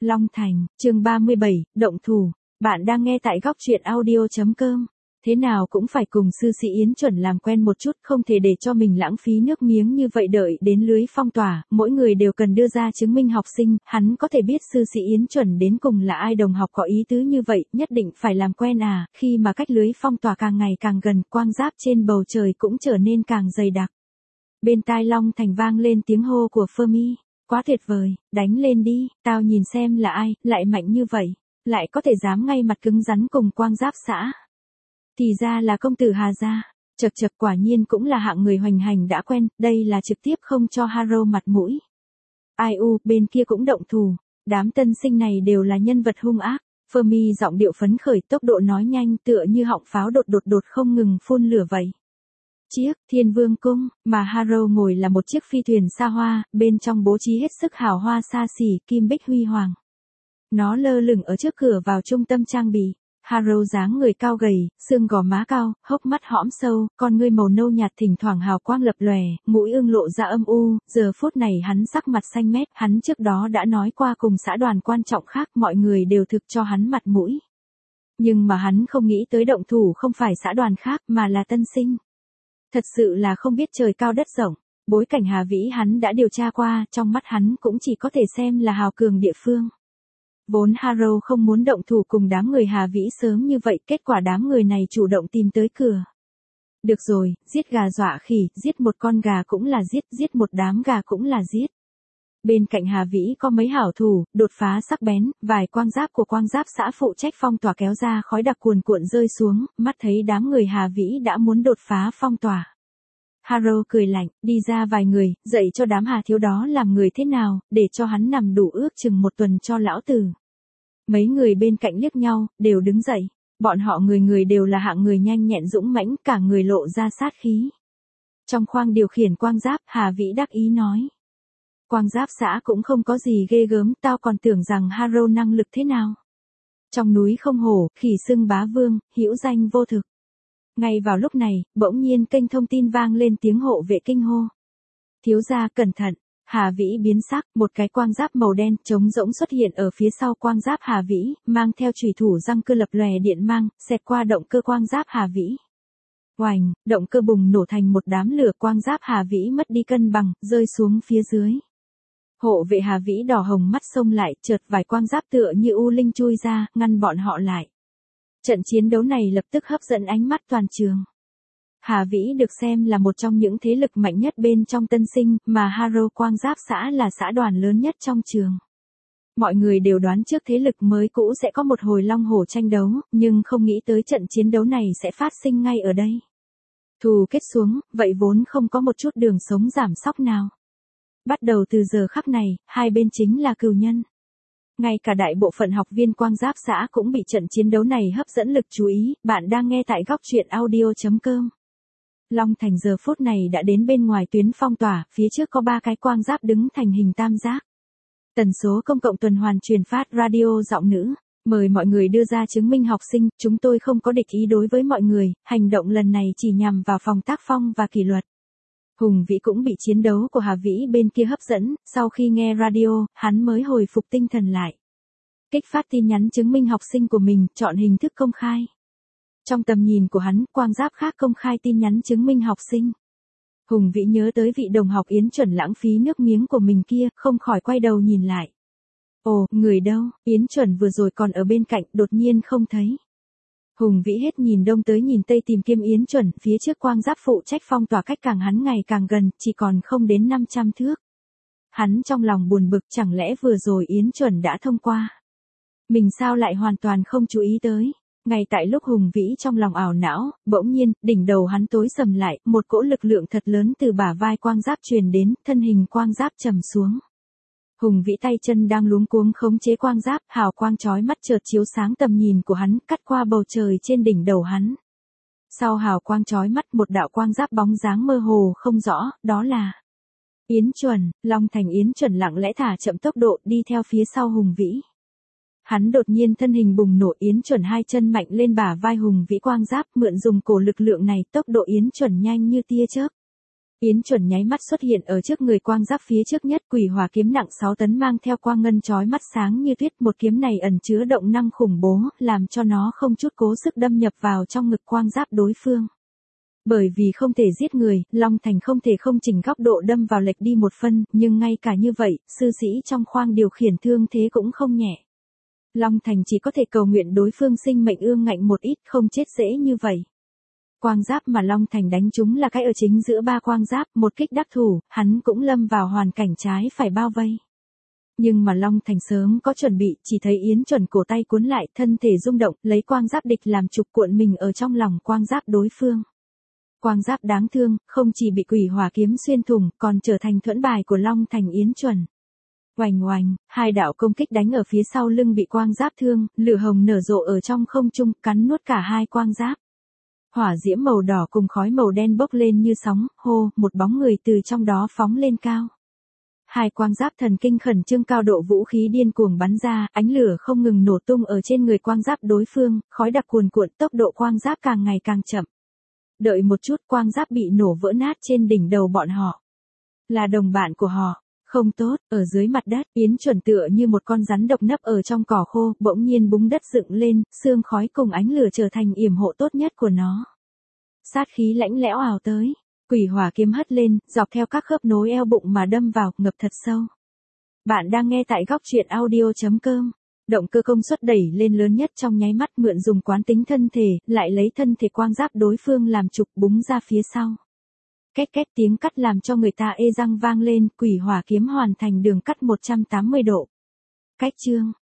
Long Thành, chương 37, động thủ. Bạn đang nghe tại góc truyện audio.com. Thế nào cũng phải cùng sư sĩ Yến Chuẩn làm quen một chút, không thể để cho mình lãng phí nước miếng như vậy. Đợi đến lưới phong tỏa, mỗi người đều cần đưa ra chứng minh học sinh, hắn có thể biết sư sĩ Yến Chuẩn đến cùng là ai. Đồng học có ý tứ như vậy, nhất định phải làm quen à. Khi mà cách lưới phong tỏa càng ngày càng gần, quang giáp trên bầu trời cũng trở nên càng dày đặc. Bên tai Long Thành vang lên tiếng hô của Fermi. Quá tuyệt vời, đánh lên đi, tao nhìn xem là ai, lại mạnh như vậy, lại có thể dám ngay mặt cứng rắn cùng quang giáp xã. Thì ra là công tử Hà gia, chật chật, quả nhiên cũng là hạng người hoành hành đã quen, đây là trực tiếp không cho Haro mặt mũi. Ai u, bên kia cũng động thủ, đám tân sinh này đều là nhân vật hung ác. Fermi giọng điệu phấn khởi, tốc độ nói nhanh tựa như họng pháo đột không ngừng phun lửa vậy. Chiếc Thiên Vương cung mà Haro ngồi là một chiếc phi thuyền xa hoa, bên trong bố trí hết sức hào hoa xa xỉ, kim bích huy hoàng. Nó lơ lửng ở trước cửa vào trung tâm trang bị. Haro dáng người cao gầy, xương gò má cao, hốc mắt hõm sâu, con ngươi màu nâu nhạt thỉnh thoảng hào quang lập lòe, mũi ưng lộ ra âm u. Giờ phút này hắn sắc mặt xanh mét, hắn trước đó đã nói qua cùng xã đoàn quan trọng khác, mọi người đều thực cho hắn mặt mũi. Nhưng mà hắn không nghĩ tới động thủ không phải xã đoàn khác mà là tân sinh. Thật sự là không biết trời cao đất rộng, bối cảnh Hà Vĩ hắn đã điều tra qua, trong mắt hắn cũng chỉ có thể xem là hào cường địa phương. Vốn Haro không muốn động thủ cùng đám người Hà Vĩ sớm như vậy, kết quả đám người này chủ động tìm tới cửa. Được rồi, giết gà dọa khỉ, giết một con gà cũng là giết, giết một đám gà cũng là giết. Bên cạnh Hà Vĩ có mấy hảo thủ, đột phá sắc bén, vài quang giáp của quang giáp xã phụ trách phong tỏa kéo ra khói đặc cuồn cuộn rơi xuống, mắt thấy đám người Hà Vĩ đã muốn đột phá phong tỏa. Haro cười lạnh, đi ra vài người, dạy cho đám Hà thiếu đó làm người thế nào, để cho hắn nằm đủ ước chừng một tuần cho lão tử. Mấy người bên cạnh liếc nhau, đều đứng dậy, bọn họ người người đều là hạng người nhanh nhẹn dũng mãnh, cả người lộ ra sát khí. Trong khoang điều khiển quang giáp, Hà Vĩ đắc ý nói. Quang giáp xã cũng không có gì ghê gớm, tao còn tưởng rằng Haro năng lực thế nào. Trong núi không hổ, khỉ xưng bá vương, hữu danh vô thực. Ngay vào lúc này, bỗng nhiên kênh thông tin vang lên tiếng hộ vệ kinh hô. Thiếu gia cẩn thận, Hà Vĩ biến sắc, một cái quang giáp màu đen trống rỗng xuất hiện ở phía sau quang giáp Hà Vĩ, mang theo chùy thủ răng cưa lập lòe điện mang, xẹt qua động cơ quang giáp Hà Vĩ. Oành, động cơ bùng nổ thành một đám lửa, quang giáp Hà Vĩ mất đi cân bằng, rơi xuống phía dưới. Hộ vệ Hà Vĩ đỏ hồng mắt xông lại, chợt vài quang giáp tựa như u linh chui ra, ngăn bọn họ lại. Trận chiến đấu này lập tức hấp dẫn ánh mắt toàn trường. Hà Vĩ được xem là một trong những thế lực mạnh nhất bên trong tân sinh, mà Haro quang giáp xã là xã đoàn lớn nhất trong trường. Mọi người đều đoán trước thế lực mới cũ sẽ có một hồi long hổ tranh đấu, nhưng không nghĩ tới trận chiến đấu này sẽ phát sinh ngay ở đây. Thù kết xuống, vậy vốn không có một chút đường sống giảm sóc nào. Bắt đầu từ giờ khắc này, hai bên chính là cừu nhân. Ngay cả đại bộ phận học viên quang giáp xã cũng bị trận chiến đấu này hấp dẫn lực chú ý. Bạn đang nghe tại góc truyện audio.com. Long Thành giờ phút này đã đến bên ngoài tuyến phong tỏa, phía trước có 3 cái quang giáp đứng thành hình tam giác. Tần số công cộng tuần hoàn truyền phát radio giọng nữ. Mời mọi người đưa ra chứng minh học sinh, chúng tôi không có địch ý đối với mọi người, hành động lần này chỉ nhằm vào phòng tác phong và kỷ luật. Hùng Vĩ cũng bị chiến đấu của Hà Vĩ bên kia hấp dẫn, sau khi nghe radio, hắn mới hồi phục tinh thần lại. Kích phát tin nhắn chứng minh học sinh của mình, chọn hình thức công khai. Trong tầm nhìn của hắn, quang giáp khác công khai tin nhắn chứng minh học sinh. Hùng Vĩ nhớ tới vị đồng học Yến Chuẩn lãng phí nước miếng của mình kia, không khỏi quay đầu nhìn lại. Ồ, người đâu, Yến Chuẩn vừa rồi còn ở bên cạnh, đột nhiên không thấy. Hùng Vĩ hết nhìn đông tới nhìn tây tìm kiếm Yến Chuẩn, phía trước quang giáp phụ trách phong tỏa cách càng hắn ngày càng gần, chỉ còn không đến 500 thước. Hắn trong lòng buồn bực, chẳng lẽ vừa rồi Yến Chuẩn đã thông qua. Mình sao lại hoàn toàn không chú ý tới. Ngay tại lúc Hùng Vĩ trong lòng ảo não, bỗng nhiên, đỉnh đầu hắn tối sầm lại, một cỗ lực lượng thật lớn từ bả vai quang giáp truyền đến, thân hình quang giáp trầm xuống. Hùng Vĩ tay chân đang luống cuống khống chế quang giáp, hào quang chói mắt chợt chiếu sáng tầm nhìn của hắn, cắt qua bầu trời trên đỉnh đầu hắn. Sau hào quang chói mắt, một đạo quang giáp bóng dáng mơ hồ không rõ, đó là Yến Chuẩn. Long Thành Yến Chuẩn lặng lẽ thả chậm tốc độ đi theo phía sau Hùng Vĩ. Hắn đột nhiên thân hình bùng nổ, Yến Chuẩn hai chân mạnh lên bả vai Hùng Vĩ quang giáp, mượn dùng cổ lực lượng này, tốc độ Yến Chuẩn nhanh như tia chớp. Yến Chuẩn nháy mắt xuất hiện ở trước người quang giáp phía trước nhất, quỷ hỏa kiếm nặng 6 tấn mang theo quang ngân chói mắt sáng như tuyết, một kiếm này ẩn chứa động năng khủng bố, làm cho nó không chút cố sức đâm nhập vào trong ngực quang giáp đối phương. Bởi vì không thể giết người, Long Thành không thể không chỉnh góc độ đâm vào lệch đi một phân, nhưng ngay cả như vậy, sư sĩ trong khoang điều khiển thương thế cũng không nhẹ. Long Thành chỉ có thể cầu nguyện đối phương sinh mệnh ương ngạnh một ít, không chết dễ như vậy. Quang giáp mà Long Thành đánh trúng là cái ở chính giữa ba quang giáp, một kích đắc thủ, hắn cũng lâm vào hoàn cảnh trái phải bao vây. Nhưng mà Long Thành sớm có chuẩn bị, chỉ thấy Yến Chuẩn cổ tay cuốn lại, thân thể rung động, lấy quang giáp địch làm trục cuộn mình ở trong lòng quang giáp đối phương. Quang giáp đáng thương, không chỉ bị quỷ hỏa kiếm xuyên thủng, còn trở thành thuẫn bài của Long Thành Yến Chuẩn. Oành oành, hai đạo công kích đánh ở phía sau lưng bị quang giáp thương, lửa hồng nở rộ ở trong không trung, cắn nuốt cả hai quang giáp. Hỏa diễm màu đỏ cùng khói màu đen bốc lên như sóng, hô, một bóng người từ trong đó phóng lên cao. Hai quang giáp thần kinh khẩn trương, cao độ vũ khí điên cuồng bắn ra, ánh lửa không ngừng nổ tung ở trên người quang giáp đối phương, khói đặc cuồn cuộn, tốc độ quang giáp càng ngày càng chậm. Đợi một chút, quang giáp bị nổ vỡ nát trên đỉnh đầu bọn họ. Là đồng bạn của họ. Không tốt, ở dưới mặt đất, Yến Chuẩn tựa như một con rắn độc nấp ở trong cỏ khô, bỗng nhiên búng đất dựng lên, sương khói cùng ánh lửa trở thành yểm hộ tốt nhất của nó. Sát khí lãnh lẽo ào tới, quỷ hỏa kiếm hất lên, dọc theo các khớp nối eo bụng mà đâm vào, ngập thật sâu. Bạn đang nghe tại góc truyện audio.com. Động cơ công suất đẩy lên lớn nhất trong nháy mắt, mượn dùng quán tính thân thể, lại lấy thân thể quang giáp đối phương làm trục búng ra phía sau. Két két tiếng cắt làm cho người ta ê răng vang lên, quỷ hỏa kiếm hoàn thành đường cắt 180 độ. Cách chương.